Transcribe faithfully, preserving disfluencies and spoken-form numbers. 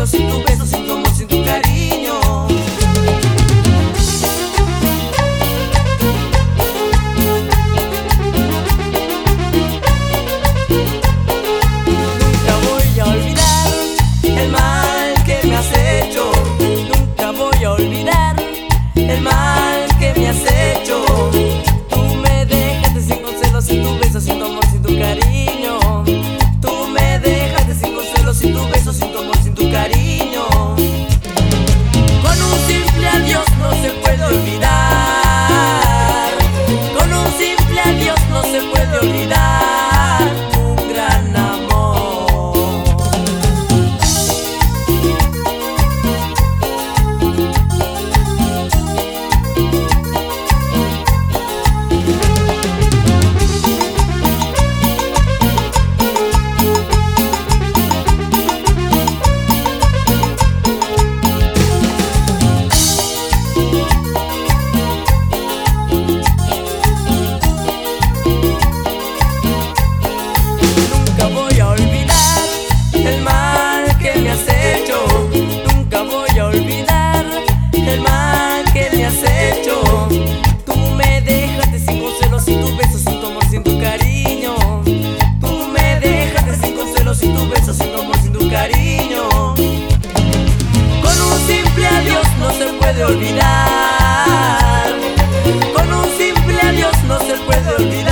consuelo, sin tu beso, sin tu amor, sin tu cariño. Nunca voy a olvidar el mal que me has hecho. Nunca voy a olvidar el mal que me has hecho. Tú me dejaste sin consuelo, sin tu beso, sin tu amor, sin tu cariño. Tú me dejaste sin consuelo, sin tu beso, sin tu amor, sin tu cariño. Con un simple adiós no se puede olvidar. Con un simple adiós no se puede olvidar un gran amor. Nunca voy a olvidar el mal que me has hecho. Nunca voy a olvidar el mal que me has hecho. Tú me dejaste sin consuelo, sin tu beso, sin tu amor, sin tu cariño. Tú me dejaste sin consuelo, sin tu beso, sin tu amor, sin tu cariño. Con un simple adiós no se puede olvidar. Con un simple adiós no se puede olvidar.